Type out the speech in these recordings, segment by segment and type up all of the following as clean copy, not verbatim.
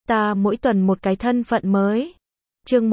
Ta mỗi tuần một cái thân phận mới. Chương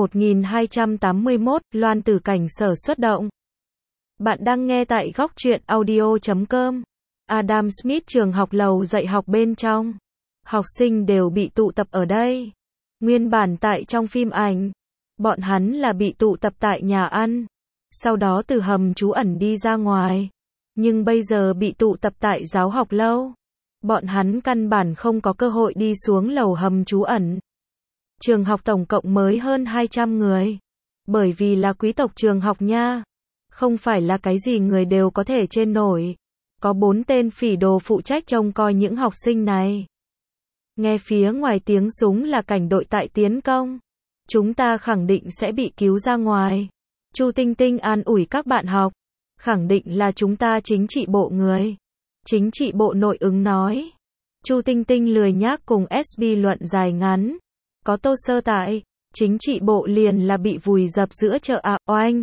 1281, Loan Tử Cảnh Sở xuất động. Bạn đang nghe tại góc truyện audio.com. Adam Smith trường học lầu dạy học bên trong. Học sinh đều bị tụ tập ở đây. Nguyên bản tại trong phim ảnh, bọn hắn là bị tụ tập tại nhà ăn. Sau đó từ hầm trú ẩn đi ra ngoài. Nhưng bây giờ bị tụ tập tại giáo học lâu. Bọn hắn căn bản không có cơ hội đi xuống lầu hầm trú ẩn. Trường học tổng cộng mới hơn 200 người. Bởi vì là quý tộc trường học nha. Không phải là cái gì người đều có thể trên nổi. Có 4 tên phỉ đồ phụ trách trông coi những học sinh này. Nghe phía ngoài tiếng súng là cảnh đội tại tiến công. Chúng ta khẳng định sẽ bị cứu ra ngoài. Chu Tinh Tinh an ủi các bạn học. Khẳng định là chúng ta chính trị bộ người. Chính trị bộ nội ứng nói. Chu Tinh Tinh lười nhác cùng SB luận dài ngắn. Có Tô Sơ tại, chính trị bộ liền là bị vùi dập giữa chợ à, oanh.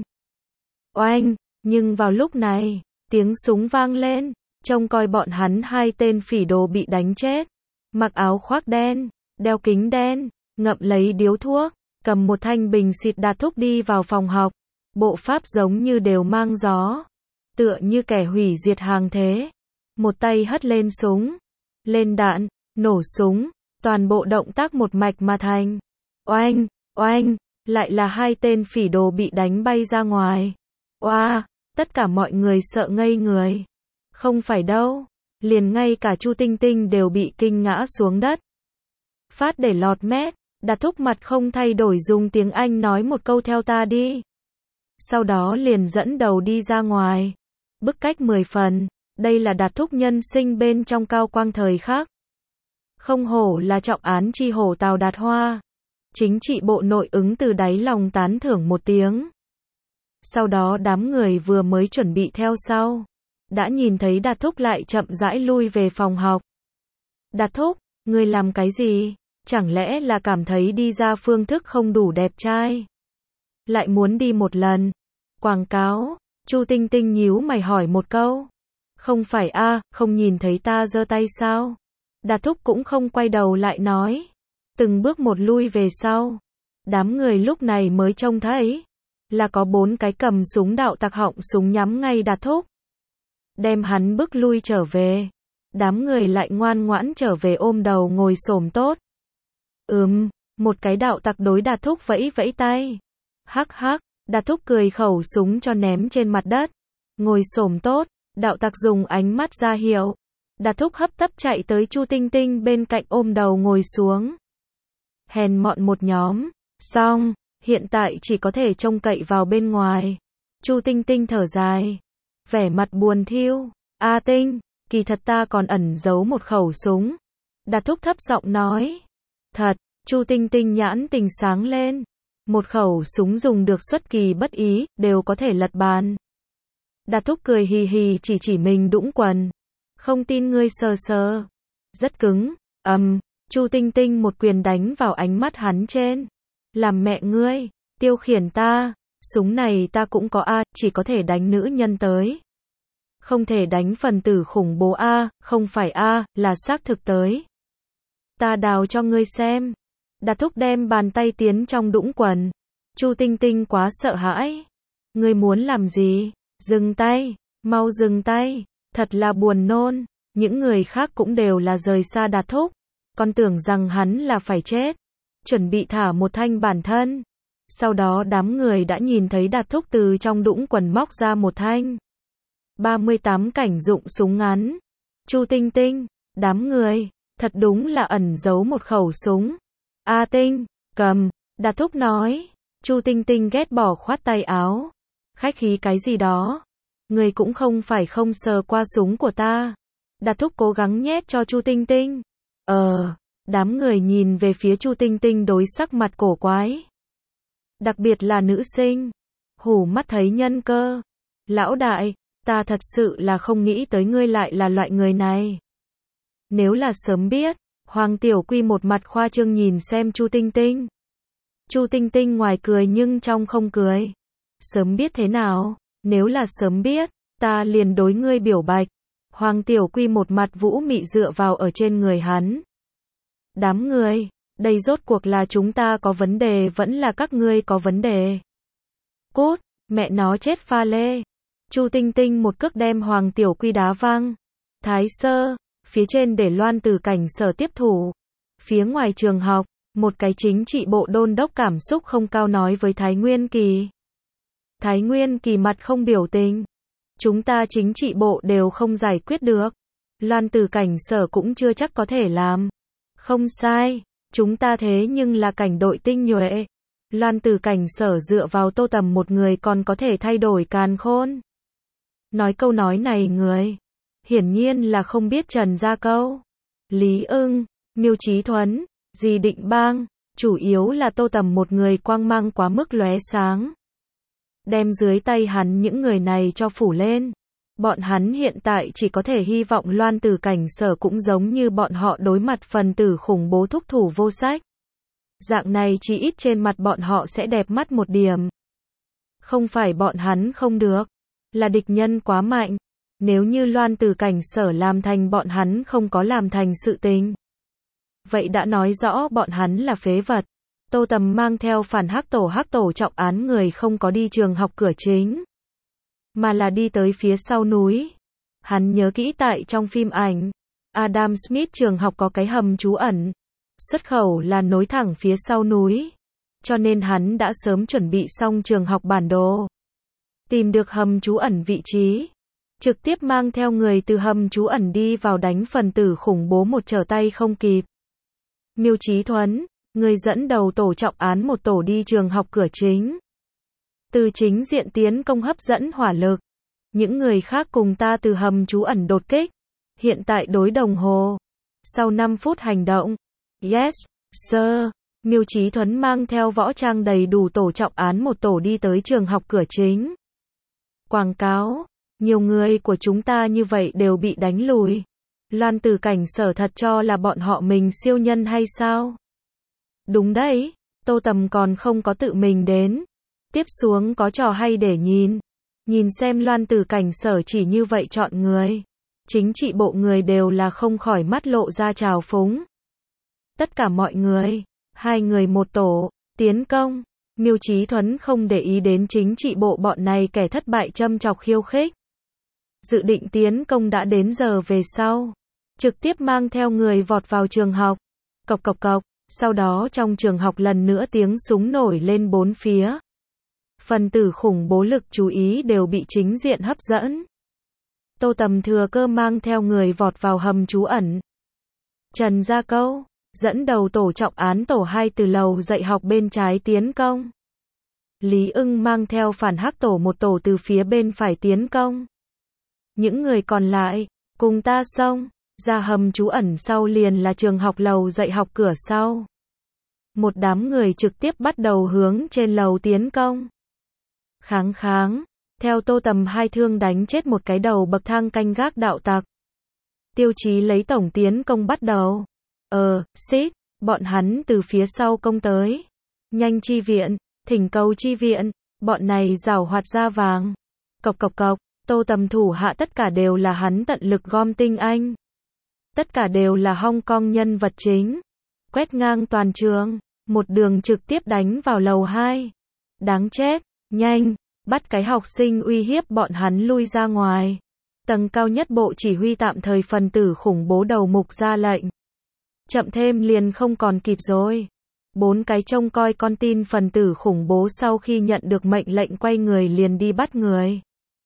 Oanh, nhưng vào lúc này, tiếng súng vang lên, trông coi bọn hắn 2 tên phỉ đồ bị đánh chết. Mặc áo khoác đen, đeo kính đen, ngậm lấy điếu thuốc, cầm một thanh bình xịt Đạt Thúc đi vào phòng học. Bộ pháp giống như đều mang gió. Tựa như kẻ hủy diệt hàng thế. Một tay hất lên súng. Lên đạn, nổ súng. Toàn bộ động tác một mạch mà thành. Oanh, oanh, lại là 2 tên phỉ đồ bị đánh bay ra ngoài. Oa, tất cả mọi người sợ ngây người. Không phải đâu, liền ngay cả Chu Tinh Tinh đều bị kinh ngã xuống đất. Phát để lọt mét, Đạt Thúc mặt không thay đổi dùng tiếng Anh nói một câu theo ta đi. Sau đó liền dẫn đầu đi ra ngoài. Bức cách 10 phần, đây là Đạt Thúc nhân sinh bên trong cao quang thời khắc. Không hổ là trọng án chi hổ Tào Đạt Hoa. Chính trị bộ nội ứng từ đáy lòng tán thưởng một tiếng. Sau đó đám người vừa mới chuẩn bị theo sau. Đã nhìn thấy Đạt Thúc lại chậm rãi lui về phòng học. Đạt Thúc, ngươi làm cái gì? Chẳng lẽ là cảm thấy đi ra phương thức không đủ đẹp trai? Lại muốn đi một lần. Quảng cáo. Chu Tinh Tinh nhíu mày hỏi một câu. Không phải a, không nhìn thấy ta giơ tay sao? Đạt Thúc cũng không quay đầu lại nói. Từng bước một lui về sau. Đám người lúc này mới trông thấy. Là có 4 cái cầm súng đạo tặc họng súng nhắm ngay Đạt Thúc. Đem hắn bước lui trở về. Đám người lại ngoan ngoãn trở về ôm đầu ngồi xổm tốt. Một cái đạo tặc đối Đạt Thúc vẫy vẫy tay. Hắc hắc, Đạt Thúc cười khẩu súng cho ném trên mặt đất. Ngồi xổm tốt, đạo tặc dùng ánh mắt ra hiệu. Đạt Thúc hấp tấp chạy tới Chu Tinh Tinh bên cạnh ôm đầu ngồi xuống. Hèn mọn một nhóm, xong, hiện tại chỉ có thể trông cậy vào bên ngoài. Chu Tinh Tinh thở dài, vẻ mặt buồn thiu. A Tinh, kỳ thật ta còn ẩn giấu một khẩu súng. Đạt Thúc thấp giọng nói. Thật, Chu Tinh Tinh nhãn tình sáng lên. Một khẩu súng dùng được xuất kỳ bất ý, đều có thể lật bàn. Đạt Thúc cười hì hì chỉ mình đũng quần. Không tin ngươi sờ sờ. Rất cứng, Chu Tinh Tinh một quyền đánh vào ánh mắt hắn trên. Làm mẹ ngươi, tiêu khiển ta, súng này ta cũng có a, chỉ có thể đánh nữ nhân tới. Không thể đánh phần tử khủng bố a, không phải a, là xác thực tới. Ta đào cho ngươi xem. Đạt Thúc đem bàn tay tiến trong đũng quần. Chu Tinh Tinh quá sợ hãi. Ngươi muốn làm gì? Dừng tay, mau dừng tay. Thật là buồn nôn. Những người khác cũng đều là rời xa Đạt Thúc. Còn tưởng rằng hắn là phải chết. Chuẩn bị thả một thanh bản thân. Sau đó đám người đã nhìn thấy Đạt Thúc từ trong đũng quần móc ra một thanh 38 cảnh dụng súng ngắn. Chu Tinh Tinh, đám người, thật đúng là ẩn giấu một khẩu súng. A Tinh, cầm, Đạt Thúc nói. Chu Tinh Tinh ghét bỏ khoát tay áo. Khách khí cái gì đó. Người cũng không phải không sờ qua súng của ta. Đạt Thúc cố gắng nhét cho Chu Tinh Tinh. Đám người nhìn về phía Chu Tinh Tinh đối sắc mặt cổ quái. Đặc biệt là nữ sinh. Hủ mắt thấy nhân cơ. Lão đại, ta thật sự là không nghĩ tới ngươi lại là loại người này. Nếu là sớm biết, Hoàng Tiểu Quy một mặt khoa trương nhìn xem Chu Tinh Tinh. Chu Tinh Tinh ngoài cười nhưng trong không cười. Sớm biết thế nào, nếu là sớm biết, ta liền đối ngươi biểu bạch. Hoàng Tiểu Quy một mặt vũ mị dựa vào ở trên người hắn. Đám người, Đây rốt cuộc là chúng ta có vấn đề vẫn là các ngươi có vấn đề. Cút, mẹ nó chết pha lê. Chu Tinh Tinh một cước đem Hoàng Tiểu Quy đá văng. Thái sơ, phía trên để Loan Tử Cảnh Sở tiếp thủ. Phía ngoài trường học, một cái chính trị bộ đôn đốc cảm xúc không cao nói với Thái Nguyên Kỳ. Thái Nguyên Kỳ mặt không biểu tình. Chúng ta chính trị bộ đều không giải quyết được. Loan Tử Cảnh Sở cũng chưa chắc có thể làm. Không sai, chúng ta thế nhưng là cảnh đội tinh nhuệ. Loan Tử Cảnh Sở dựa vào Tô Tầm một người còn có thể thay đổi càn khôn. Nói câu nói này người, hiển nhiên là không biết Trần Gia Câu, Lý Ưng, Miêu Chí Thuấn, Di Định Bang, chủ yếu là Tô Tầm một người quang mang quá mức lóe sáng. Đem dưới tay hắn những người này cho phủ lên. Bọn hắn hiện tại chỉ có thể hy vọng Loan Tử Cảnh Sở cũng giống như bọn họ đối mặt phần tử khủng bố thúc thủ vô sách. Dạng này chỉ ít trên mặt bọn họ sẽ đẹp mắt một điểm. Không phải bọn hắn không được, là địch nhân quá mạnh. Nếu như Loan Tử Cảnh Sở làm thành bọn hắn không có làm thành sự tình, vậy đã nói rõ bọn hắn là phế vật. Tô Tầm mang theo phản hắc tổ trọng án người không có đi trường học cửa chính, mà là đi tới phía sau núi. Hắn nhớ kỹ tại trong phim ảnh, Adam Smith trường học có cái hầm trú ẩn. Xuất khẩu là nối thẳng phía sau núi. Cho nên hắn đã sớm chuẩn bị xong trường học bản đồ. Tìm được hầm trú ẩn vị trí. Trực tiếp mang theo người từ hầm trú ẩn đi vào đánh phần tử khủng bố một trở tay không kịp. Miêu Chí Thuấn, người dẫn đầu tổ trọng án một tổ đi trường học cửa chính. Từ chính diện tiến công hấp dẫn hỏa lực. Những người khác cùng ta từ hầm trú ẩn đột kích. Hiện tại đối đồng hồ. Sau 5 phút hành động. Yes, sir. Miêu Chí Thuấn mang theo võ trang đầy đủ tổ trọng án một tổ đi tới trường học cửa chính. Quảng cáo. Nhiều người của chúng ta như vậy đều bị đánh lùi. Loan Tử Cảnh Sở thật cho là bọn họ mình siêu nhân hay sao? Đúng đấy, Tô Tầm còn không có tự mình đến. Tiếp xuống có trò hay để nhìn. Nhìn xem Loan Tử Cảnh Sở chỉ như vậy chọn người. Chính trị bộ người đều là không khỏi mắt lộ ra trào phúng. Tất cả mọi người, 2 người một tổ, tiến công. Miêu Chí Thuấn không để ý đến chính trị bộ bọn này kẻ thất bại châm chọc khiêu khích. Dự định tiến công đã đến giờ về sau. Trực tiếp mang theo người vọt vào trường học. Cộc cộc cộc. Sau đó trong trường học lần nữa tiếng súng nổi lên bốn phía. Phần tử khủng bố lực chú ý đều bị chính diện hấp dẫn. Tô Tầm thừa cơ mang theo người vọt vào hầm trú ẩn. Trần Gia Câu, dẫn đầu tổ trọng án tổ 2 từ lầu dạy học bên trái tiến công. Lý Ưng mang theo phản hắc tổ một tổ từ phía bên phải tiến công. Những người còn lại, cùng ta xông. Ra hầm trú ẩn sau liền là trường học lầu dạy học cửa sau. Một đám người trực tiếp bắt đầu hướng trên lầu tiến công. Kháng, theo Tô Tầm 2 thương đánh chết một cái đầu bậc thang canh gác đạo tặc. Tiêu chí lấy tổng tiến công bắt đầu. Xít, bọn hắn từ phía sau công tới. Nhanh chi viện, thỉnh cầu chi viện, bọn này giảo hoạt da vàng. Cộc cộc cộc, Tô Tầm thủ hạ tất cả đều là hắn tận lực gom tinh anh. Tất cả đều là Hong Kong nhân vật chính. Quét ngang toàn trường, một đường trực tiếp đánh vào lầu 2. Đáng chết, nhanh, bắt cái học sinh uy hiếp bọn hắn lui ra ngoài. Tầng cao nhất bộ chỉ huy tạm thời phần tử khủng bố đầu mục ra lệnh. Chậm thêm liền không còn kịp rồi. 4 cái trông coi con tin phần tử khủng bố sau khi nhận được mệnh lệnh quay người liền đi bắt người.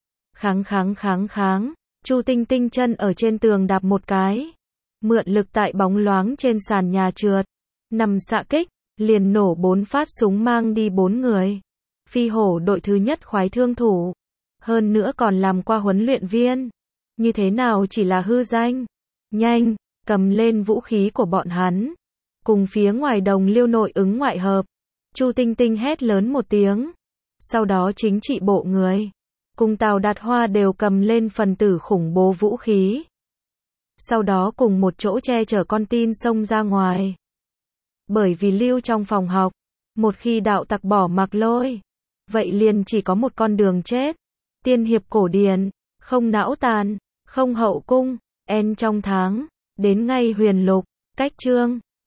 Kháng. Chu Tinh Tinh chân ở trên tường đạp một cái. Mượn lực tại bóng loáng trên sàn nhà trượt. Nằm xạ kích, liền nổ 4 phát súng mang đi 4 người. Phi hổ đội thứ nhất khoái thương thủ. Hơn nữa còn làm qua huấn luyện viên. Như thế nào chỉ là hư danh. Nhanh, cầm lên vũ khí của bọn hắn. Cùng phía ngoài đồng Liêu nội ứng ngoại hợp. Chu Tinh Tinh hét lớn một tiếng. Sau đó chính trị bộ người. Cùng Tào Đạt Hoa đều cầm lên phần tử khủng bố vũ khí. Sau đó cùng một chỗ che chở con tin xông ra ngoài. Bởi vì lưu trong phòng học, một khi đạo tặc bỏ mặc lôi, vậy liền chỉ có một con đường chết. Tiên hiệp cổ điển, không não tàn, không hậu cung, en trong tháng, đến ngay huyền lục, cách chương.